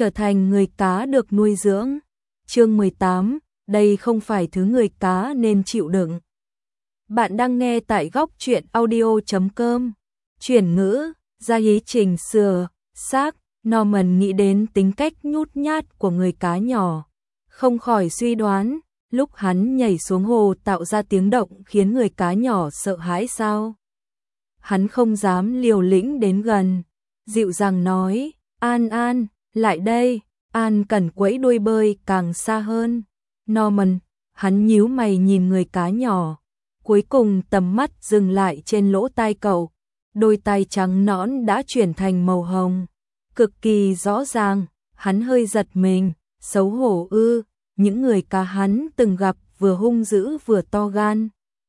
trở thành người cá được nuôi dưỡng. Chương 18, đây không phải thứ người cá nên chịu đựng. Bạn đang nghe tại góc truyện audio.com. Chuyển ngữ, gia ý chỉnh sửa, xác, Norman nghĩ đến tính cách nhút nhát của người cá nhỏ. Không khỏi suy đoán, lúc hắn nhảy xuống hồ tạo ra tiếng động khiến người cá nhỏ sợ hãi sao? Hắn không dám liều lĩnh đến gần, dịu dàng nói, An An, lại đây. An cần quẫy đuôi bơi càng xa hơn. Norman, hắn nhíu mày nhìn người cá nhỏ. Cuối cùng tầm mắt dừng lại trên lỗ tai cậu. Đôi tai trắng nõn đã chuyển thành màu hồng. Cực kỳ rõ ràng, hắn hơi giật mình, xấu hổ ư. Những người cá hắn từng gặp vừa hung dữ vừa to gan.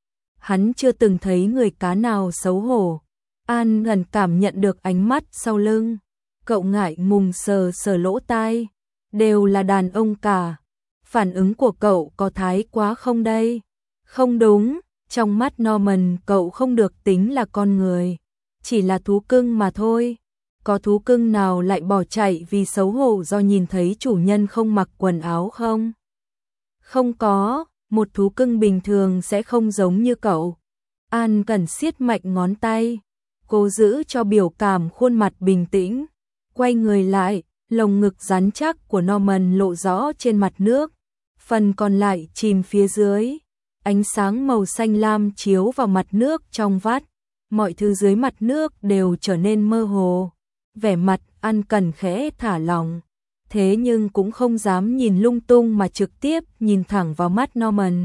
Hắn chưa từng thấy người cá nào xấu hổ. An gần cảm nhận được ánh mắt sau lưng. Cậu ngại ngùng sờ sờ lỗ tai. Đều là đàn ông cả. Phản ứng của cậu có thái quá không đây? Không đúng, trong mắt Norman cậu không được tính là con người. Chỉ là thú cưng mà thôi. Có thú cưng nào lại bỏ chạy vì xấu hổ do nhìn thấy chủ nhân không mặc quần áo không? Không có, một thú cưng bình thường sẽ không giống như cậu. An cần siết mạnh ngón tay, cố giữ cho biểu cảm khuôn mặt bình tĩnh. Quay người lại, lồng ngực rắn chắc của Norman lộ rõ trên mặt nước. Phần còn lại chìm phía dưới. Ánh sáng màu xanh lam chiếu vào mặt nước trong vắt. Mọi thứ dưới mặt nước đều trở nên mơ hồ. Vẻ mặt An cần khẽ thả lỏng. Thế nhưng cũng không dám nhìn lung tung mà trực tiếp nhìn thẳng vào mắt Norman.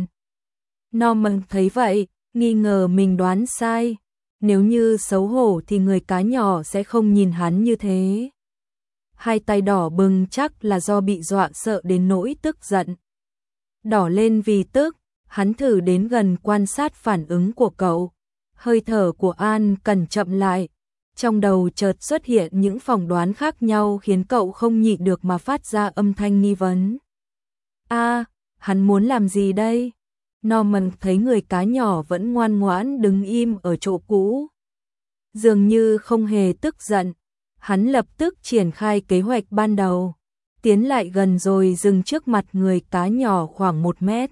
Norman thấy vậy, nghi ngờ mình đoán sai. Nếu như xấu hổ thì người cá nhỏ sẽ không nhìn hắn như thế. Hai tay đỏ bừng chắc là do bị dọa sợ đến nỗi tức giận. Đỏ lên vì tức, hắn thử đến gần quan sát phản ứng của cậu. Hơi thở của An cần chậm lại. Trong đầu chợt xuất hiện những phỏng đoán khác nhau khiến cậu không nhịn được mà phát ra âm thanh nghi vấn. Hắn muốn làm gì đây? Norman thấy người cá nhỏ vẫn ngoan ngoãn đứng im ở chỗ cũ. Dường như không hề tức giận. Hắn lập tức triển khai kế hoạch ban đầu. Tiến lại gần rồi dừng trước mặt người cá nhỏ khoảng 1 mét.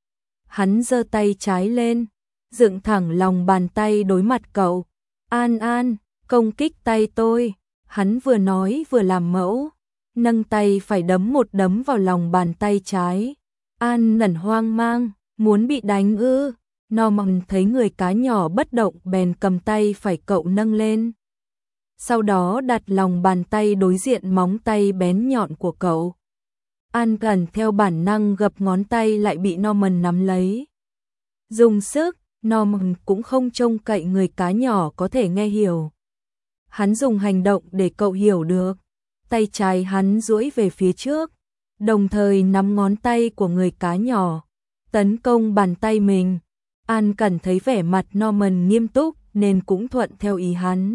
Hắn giơ tay trái lên, dựng thẳng lòng bàn tay đối mặt cậu. An An, công kích tay tôi. Hắn vừa nói vừa làm mẫu. Nâng tay phải đấm một đấm vào lòng bàn tay trái. An nẩn hoang mang, muốn bị đánh ư. Norman thấy người cá nhỏ bất động bèn cầm tay phải cậu nâng lên. Sau đó đặt lòng bàn tay đối diện móng tay bén nhọn của cậu. An gần theo bản năng gập ngón tay lại bị Norman nắm lấy. Dùng sức, Norman cũng không trông cậy người cá nhỏ có thể nghe hiểu. Hắn dùng hành động để cậu hiểu được. Tay trái hắn duỗi về phía trước, đồng thời nắm ngón tay của người cá nhỏ, tấn công bàn tay mình. An cần thấy vẻ mặt Norman nghiêm túc nên cũng thuận theo ý hắn.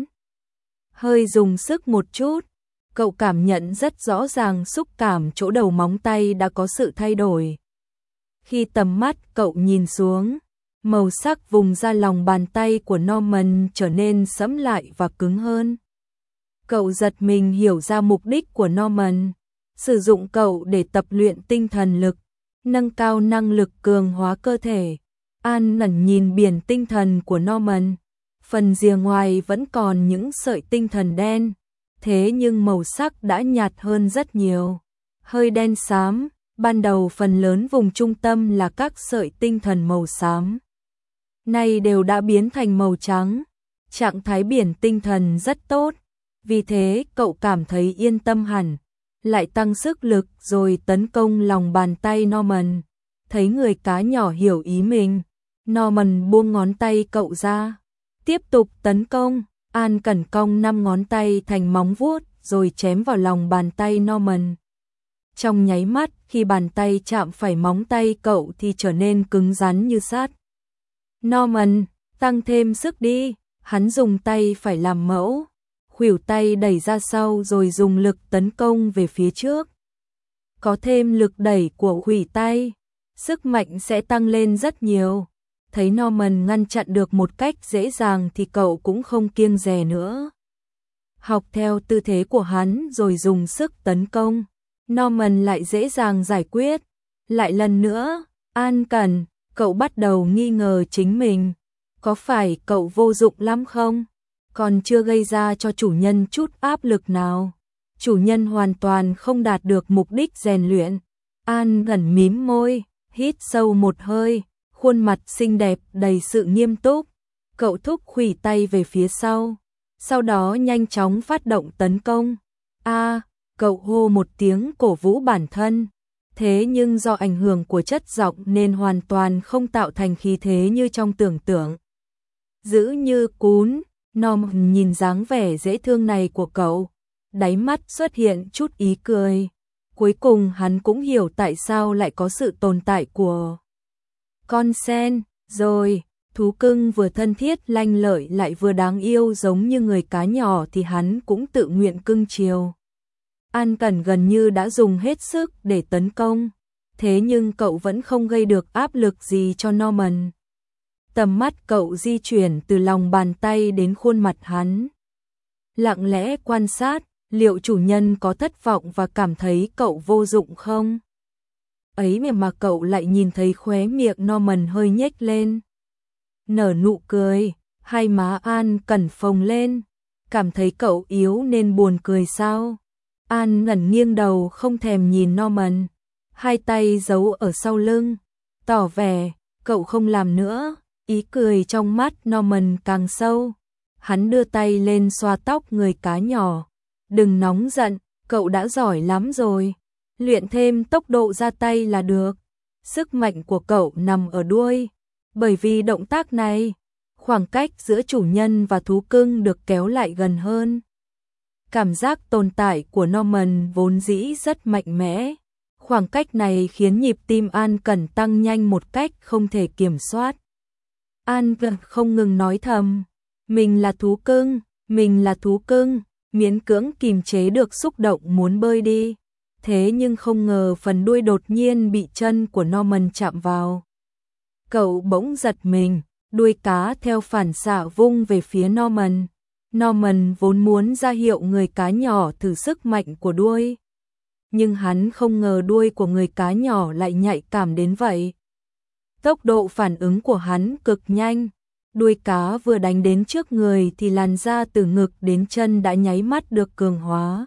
Hơi dùng sức một chút, cậu cảm nhận rất rõ ràng xúc cảm chỗ đầu móng tay đã có sự thay đổi. Khi tầm mắt cậu nhìn xuống, màu sắc vùng da lòng bàn tay của Norman trở nên sẫm lại và cứng hơn. Cậu giật mình hiểu ra mục đích của Norman, sử dụng cậu để tập luyện tinh thần lực, nâng cao năng lực cường hóa cơ thể. An ngẩn nhìn biển tinh thần của Norman. Phần rìa ngoài vẫn còn những sợi tinh thần đen, thế nhưng màu sắc đã nhạt hơn rất nhiều. Hơi đen xám, ban đầu phần lớn vùng trung tâm là các sợi tinh thần màu xám. Nay đều đã biến thành màu trắng. Trạng thái biển tinh thần rất tốt, vì thế cậu cảm thấy yên tâm hẳn. Lại tăng sức lực rồi tấn công lòng bàn tay Norman. Thấy người cá nhỏ hiểu ý mình, Norman buông ngón tay cậu ra. Tiếp tục tấn công, An cẩn cong 5 ngón tay thành móng vuốt rồi chém vào lòng bàn tay Norman. Trong nháy mắt khi bàn tay chạm phải móng tay cậu thì trở nên cứng rắn như sắt. Norman, tăng thêm sức đi. Hắn dùng tay phải làm mẫu, khuỷu tay đẩy ra sau rồi dùng lực tấn công về phía trước. Có thêm lực đẩy của khuỷu tay, sức mạnh sẽ tăng lên rất nhiều. Thấy Norman ngăn chặn được một cách dễ dàng thì cậu cũng không kiêng dè nữa. học theo tư thế của hắn rồi dùng sức tấn công. Norman lại dễ dàng giải quyết. Lại lần nữa, An Cẩn, cậu bắt đầu nghi ngờ chính mình. Có phải cậu vô dụng lắm không? Còn chưa gây ra cho chủ nhân chút áp lực nào. Chủ nhân hoàn toàn không đạt được mục đích rèn luyện. An Cẩn mím môi, hít sâu một hơi, khuôn mặt xinh đẹp đầy sự nghiêm túc. Cậu thúc khuỷu tay về phía sau đó nhanh chóng phát động tấn công. Cậu hô một tiếng cổ vũ bản thân. Thế nhưng do ảnh hưởng của chất giọng nên hoàn toàn không tạo thành khí thế như trong tưởng tượng. Giữ như cún, Norman nhìn dáng vẻ dễ thương này của cậu, đáy mắt xuất hiện chút ý cười. Cuối cùng hắn cũng hiểu tại sao lại có sự tồn tại của con sen. Rồi, thú cưng vừa thân thiết lanh lợi lại vừa đáng yêu giống như người cá nhỏ thì hắn cũng tự nguyện cưng chiều. An Cẩn gần như đã dùng hết sức để tấn công, thế nhưng cậu vẫn không gây được áp lực gì cho Norman. Tầm mắt cậu di chuyển từ lòng bàn tay đến khuôn mặt hắn. Lặng lẽ quan sát, liệu chủ nhân có thất vọng và cảm thấy cậu vô dụng không? Ấy mà cậu lại nhìn thấy khóe miệng Norman hơi nhếch lên. Nở nụ cười, hai má An Cẩn phồng lên. Cảm thấy cậu yếu nên buồn cười sao? An ngẩn nghiêng đầu không thèm nhìn Norman, hai tay giấu ở sau lưng, tỏ vẻ cậu không làm nữa. Ý cười trong mắt Norman càng sâu. Hắn đưa tay lên xoa tóc người cá nhỏ. Đừng nóng giận, cậu đã giỏi lắm rồi. Luyện thêm tốc độ ra tay là được. Sức mạnh của cậu nằm ở đuôi. Bởi vì động tác này, khoảng cách giữa chủ nhân và thú cưng được kéo lại gần hơn. Cảm giác tồn tại của Norman vốn dĩ rất mạnh mẽ. Khoảng cách này khiến nhịp tim An Cẩn tăng nhanh một cách không thể kiểm soát. An Cẩn không ngừng nói thầm, mình là thú cưng, mình là thú cưng, miễn cưỡng kìm chế được xúc động muốn bơi đi. Thế nhưng không ngờ phần đuôi đột nhiên bị chân của Norman chạm vào. Cậu bỗng giật mình, đuôi cá theo phản xạ vung về phía Norman. Norman vốn muốn ra hiệu người cá nhỏ thử sức mạnh của đuôi. Nhưng hắn không ngờ đuôi của người cá nhỏ lại nhạy cảm đến vậy. Tốc độ phản ứng của hắn cực nhanh. Đuôi cá vừa đánh đến trước người thì làn da từ ngực đến chân đã nháy mắt được cường hóa.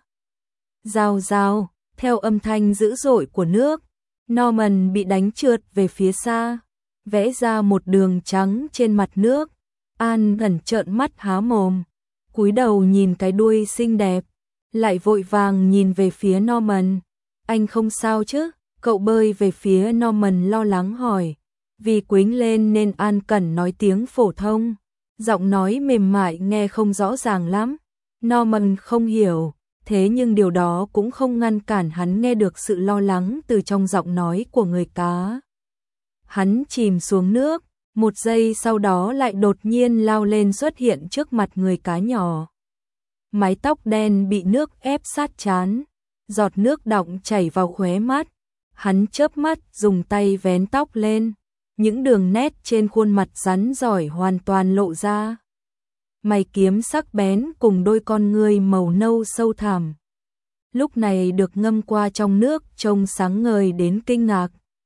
Rào rào, theo âm thanh dữ dội của nước, Norman bị đánh trượt về phía xa, vẽ ra một đường trắng trên mặt nước. An Cẩn trợn mắt há mồm, cúi đầu nhìn cái đuôi xinh đẹp, lại vội vàng nhìn về phía Norman. Anh không sao chứ? Cậu bơi về phía Norman lo lắng hỏi. Vì quýnh lên nên An Cẩn nói tiếng phổ thông, giọng nói mềm mại nghe không rõ ràng lắm. Norman không hiểu, thế nhưng điều đó cũng không ngăn cản hắn nghe được sự lo lắng từ trong giọng nói của người cá. Hắn chìm xuống nước, một giây sau đó lại đột nhiên lao lên xuất hiện trước mặt người cá nhỏ. Mái tóc đen bị nước ép sát trán, giọt nước đọng chảy vào khóe mắt. Hắn chớp mắt dùng tay vén tóc lên. Những đường nét trên khuôn mặt rắn giỏi hoàn toàn lộ ra. Mày kiếm sắc bén cùng đôi con ngươi màu nâu sâu thẳm. Lúc này được ngâm qua trong nước trông sáng ngời đến kinh ngạc.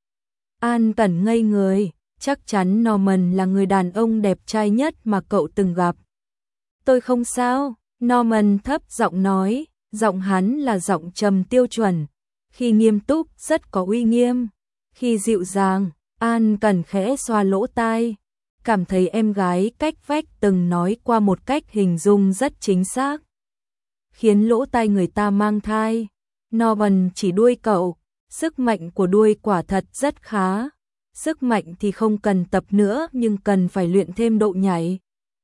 An Cẩn ngây người, chắc chắn Norman là người đàn ông đẹp trai nhất mà cậu từng gặp. Tôi không sao, Norman thấp giọng nói, giọng hắn là giọng trầm tiêu chuẩn. Khi nghiêm túc rất có uy nghiêm, khi dịu dàng. An Cẩn khẽ xoa lỗ tai, cảm thấy em gái cách vách từng nói qua một cách hình dung rất chính xác. Khiến lỗ tai người ta mang thai. Norman chỉ đuôi cậu, sức mạnh của đuôi quả thật rất khá. Sức mạnh thì không cần tập nữa nhưng cần phải luyện thêm độ nhảy.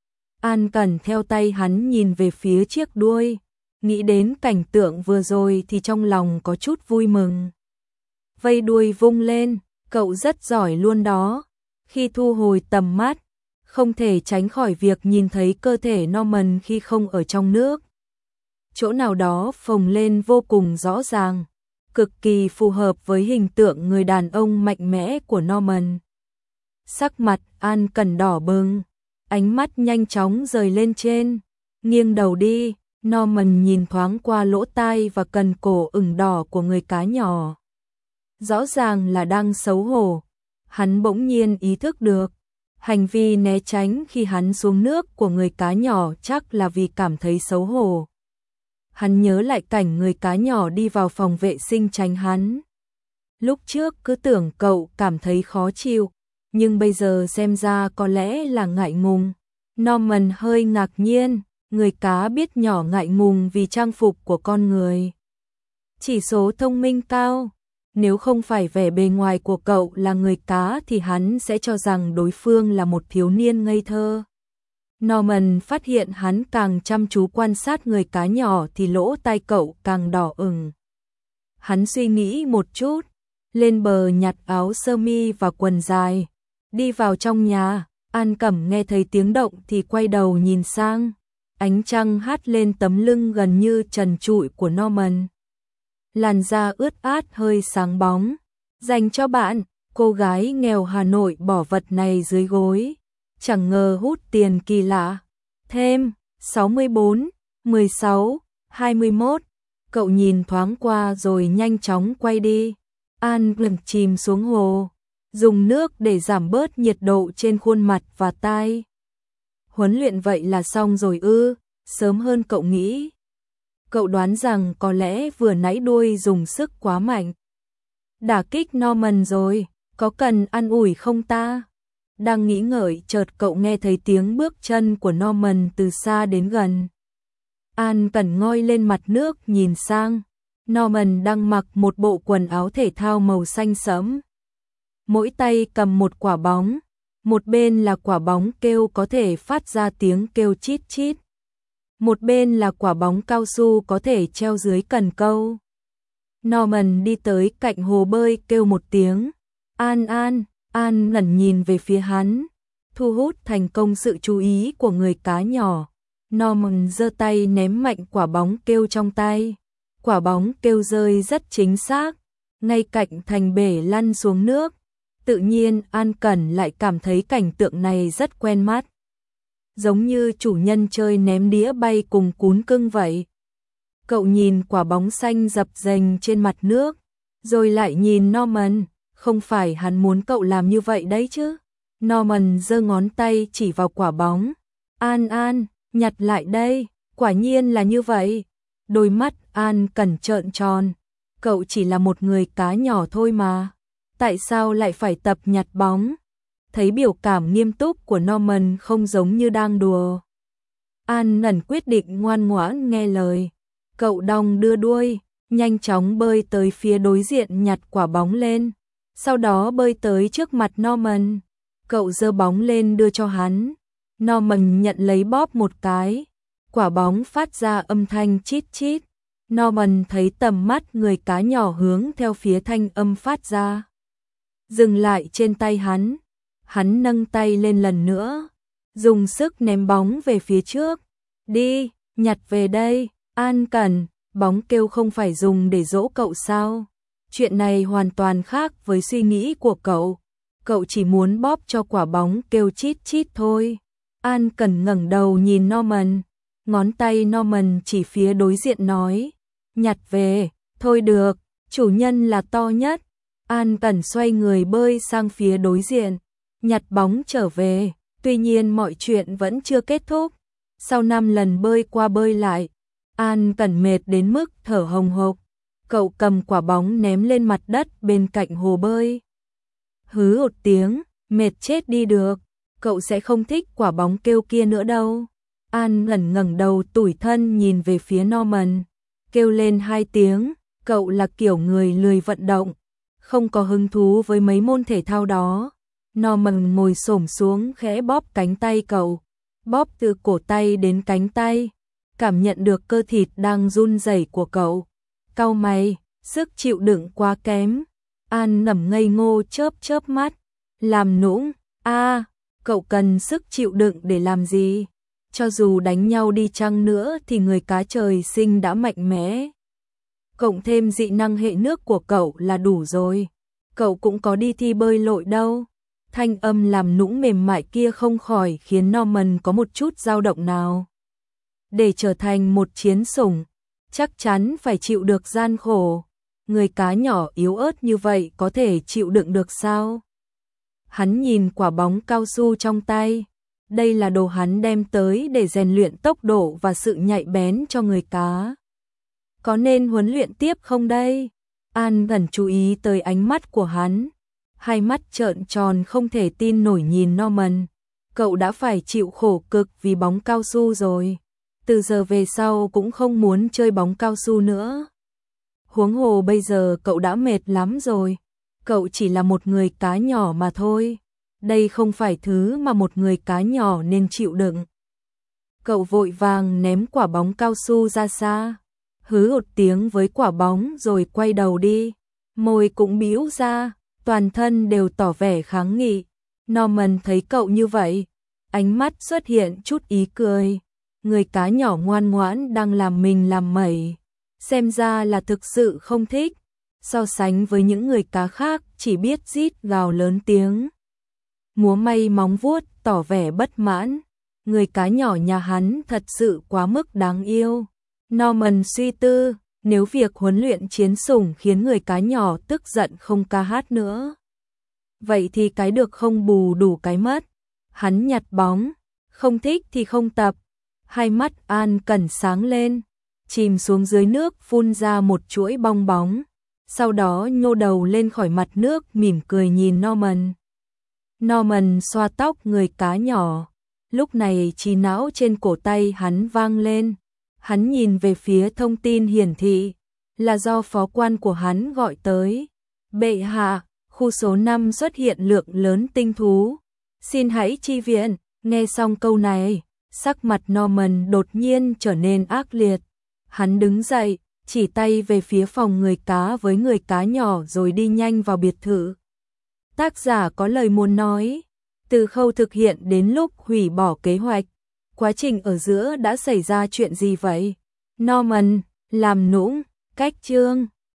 An Cẩn theo tay hắn nhìn về phía chiếc đuôi, nghĩ đến cảnh tượng vừa rồi thì trong lòng có chút vui mừng. Vây đuôi vung lên. Cậu rất giỏi luôn đó. Khi thu hồi tầm mắt, không thể tránh khỏi việc nhìn thấy cơ thể Norman khi không ở trong nước. Chỗ nào đó phồng lên vô cùng rõ ràng, cực kỳ phù hợp với hình tượng người đàn ông mạnh mẽ của Norman. Sắc mặt An Cẩn đỏ bừng, ánh mắt nhanh chóng rời lên trên, nghiêng đầu đi, Norman nhìn thoáng qua lỗ tai và cần cổ ửng đỏ của người cá nhỏ. Rõ ràng là đang xấu hổ. Hắn bỗng nhiên ý thức được, hành vi né tránh khi hắn xuống nước của người cá nhỏ chắc là vì cảm thấy xấu hổ. Hắn nhớ lại cảnh người cá nhỏ đi vào phòng vệ sinh tránh hắn. Lúc trước cứ tưởng cậu cảm thấy khó chịu, nhưng bây giờ xem ra có lẽ là ngại ngùng. Norman hơi ngạc nhiên, người cá biết nhỏ ngại ngùng vì trang phục của con người. Chỉ số thông minh cao, nếu không phải vẻ bề ngoài của cậu là người cá thì hắn sẽ cho rằng đối phương là một thiếu niên ngây thơ. Norman phát hiện hắn càng chăm chú quan sát người cá nhỏ thì lỗ tai cậu càng đỏ ửng. Hắn suy nghĩ một chút, lên bờ nhặt áo sơ mi và quần dài, đi vào trong nhà. An Cẩm nghe thấy tiếng động thì quay đầu nhìn sang, ánh trăng hắt lên tấm lưng gần như trần trụi của Norman. Làn da ướt át hơi sáng bóng, dành cho bạn, cô gái nghèo Hà Nội bỏ vật này dưới gối, chẳng ngờ hút tiền kỳ lạ. Thêm 64, 16, 21. Cậu nhìn thoáng qua rồi nhanh chóng quay đi. An Cẩm chìm xuống hồ, dùng nước để giảm bớt nhiệt độ trên khuôn mặt và tai. Huấn luyện vậy là xong rồi ư? Sớm hơn cậu nghĩ. Cậu đoán rằng có lẽ vừa nãy đuôi dùng sức quá mạnh. Đả kích Norman rồi, có cần an ủi không ta? Đang nghĩ ngợi chợt cậu nghe thấy tiếng bước chân của Norman từ xa đến gần. An Cẩn ngoi lên mặt nước nhìn sang. Norman đang mặc một bộ quần áo thể thao màu xanh sẫm. Mỗi tay cầm một quả bóng, một bên là quả bóng kêu có thể phát ra tiếng kêu chít chít. Một bên là quả bóng cao su có thể treo dưới cần câu. Norman đi tới cạnh hồ bơi kêu một tiếng. An An, An ngẩn nhìn về phía hắn, thu hút thành công sự chú ý của người cá nhỏ. Norman giơ tay ném mạnh quả bóng kêu trong tay. Quả bóng kêu rơi rất chính xác, ngay cạnh thành bể lăn xuống nước. Tự nhiên An Cẩn lại cảm thấy cảnh tượng này rất quen mắt. Giống như chủ nhân chơi ném đĩa bay cùng cún cưng vậy. Cậu nhìn quả bóng xanh dập dềnh trên mặt nước, rồi lại nhìn Norman, không phải hắn muốn cậu làm như vậy đấy chứ. Norman giơ ngón tay chỉ vào quả bóng. An An, nhặt lại đây, quả nhiên là như vậy. Đôi mắt An Cẩn trợn tròn, cậu chỉ là một người cá nhỏ thôi mà. Tại sao lại phải tập nhặt bóng? Thấy biểu cảm nghiêm túc của Norman không giống như đang đùa. An Nẩn quyết định ngoan ngoãn nghe lời. Cậu đong đưa đuôi, nhanh chóng bơi tới phía đối diện nhặt quả bóng lên. Sau đó bơi tới trước mặt Norman. Cậu giơ bóng lên đưa cho hắn. Norman nhận lấy bóp một cái. Quả bóng phát ra âm thanh chít chít. Norman thấy tầm mắt người cá nhỏ hướng theo phía thanh âm phát ra. Dừng lại trên tay hắn. Hắn nâng tay lên lần nữa, dùng sức ném bóng về phía trước. Đi, nhặt về đây. An Cẩn, bóng kêu không phải dùng để dỗ cậu sao? Chuyện này hoàn toàn khác với suy nghĩ của cậu. Cậu chỉ muốn bóp cho quả bóng kêu chít chít thôi. An Cẩn ngẩng đầu nhìn Norman. Ngón tay Norman chỉ phía đối diện nói. Nhặt về, thôi được, chủ nhân là to nhất. An Cẩn xoay người bơi sang phía đối diện. Nhặt bóng trở về, tuy nhiên mọi chuyện vẫn chưa kết thúc. Sau 5 lần bơi qua bơi lại, An Cẩn mệt đến mức thở hồng hộc. Cậu cầm quả bóng ném lên mặt đất bên cạnh hồ bơi. Hứ một tiếng, mệt chết đi được, cậu sẽ không thích quả bóng kêu kia nữa đâu. An ngẩng đầu tủi thân nhìn về phía Norman, kêu lên 2 tiếng, cậu là kiểu người lười vận động, không có hứng thú với mấy môn thể thao đó. Norman ngồi xổm xuống khẽ bóp cánh tay cậu, bóp từ cổ tay đến cánh tay, cảm nhận được cơ thịt đang run rẩy của cậu. Cau mày, sức chịu đựng quá kém. An nằm ngây ngô chớp chớp mắt, làm nũng, cậu cần sức chịu đựng để làm gì? Cho dù đánh nhau đi chăng nữa thì người cá trời sinh đã mạnh mẽ. Cộng thêm dị năng hệ nước của cậu là đủ rồi. Cậu cũng có đi thi bơi lội đâu. Thanh âm làm nũng mềm mại kia không khỏi khiến Norman có một chút dao động nào. để trở thành một chiến sủng, chắc chắn phải chịu được gian khổ. Người cá nhỏ yếu ớt như vậy có thể chịu đựng được sao? Hắn nhìn quả bóng cao su trong tay. Đây là đồ hắn đem tới để rèn luyện tốc độ và sự nhạy bén cho người cá. Có nên huấn luyện tiếp không đây? An gần chú ý tới ánh mắt của hắn. Hai mắt trợn tròn không thể tin nổi nhìn Norman. Cậu đã phải chịu khổ cực vì bóng cao su rồi. Từ giờ về sau cũng không muốn chơi bóng cao su nữa. Huống hồ bây giờ cậu đã mệt lắm rồi. Cậu chỉ là một người cá nhỏ mà thôi. Đây không phải thứ mà một người cá nhỏ nên chịu đựng. Cậu vội vàng ném quả bóng cao su ra xa. Hứ một tiếng với quả bóng rồi quay đầu đi. Môi cũng bĩu ra, toàn thân đều tỏ vẻ kháng nghị. Norman thấy cậu như vậy, ánh mắt xuất hiện chút ý cười. Người cá nhỏ ngoan ngoãn đang làm mình làm mẩy. Xem ra là thực sự không thích. So sánh với những người cá khác chỉ biết rít gào lớn tiếng. Múa may móng vuốt tỏ vẻ bất mãn. Người cá nhỏ nhà hắn thật sự quá mức đáng yêu. Norman suy tư, nếu việc huấn luyện chiến sủng khiến người cá nhỏ tức giận không ca hát nữa. Vậy thì cái được không bù đủ cái mất. Hắn nhặt bóng, không thích thì không tập. Hai mắt An Cẩn sáng lên, chìm xuống dưới nước phun ra một chuỗi bong bóng. Sau đó nhô đầu lên khỏi mặt nước mỉm cười nhìn Norman. Norman xoa tóc người cá nhỏ. Lúc này trí não trên cổ tay hắn vang lên. Hắn nhìn về phía thông tin hiển thị. Là do phó quan của hắn gọi tới. Bệ hạ, khu số 5 xuất hiện lượng lớn tinh thú. Xin hãy chi viện. Nghe xong câu này, sắc mặt Norman đột nhiên trở nên ác liệt. Hắn đứng dậy, chỉ tay về phía phòng người cá với người cá nhỏ rồi đi nhanh vào biệt thự. Tác giả có lời muốn nói, từ khâu thực hiện đến lúc hủy bỏ kế hoạch, quá trình ở giữa đã xảy ra chuyện gì vậy? Norman, làm nũng, cách chương.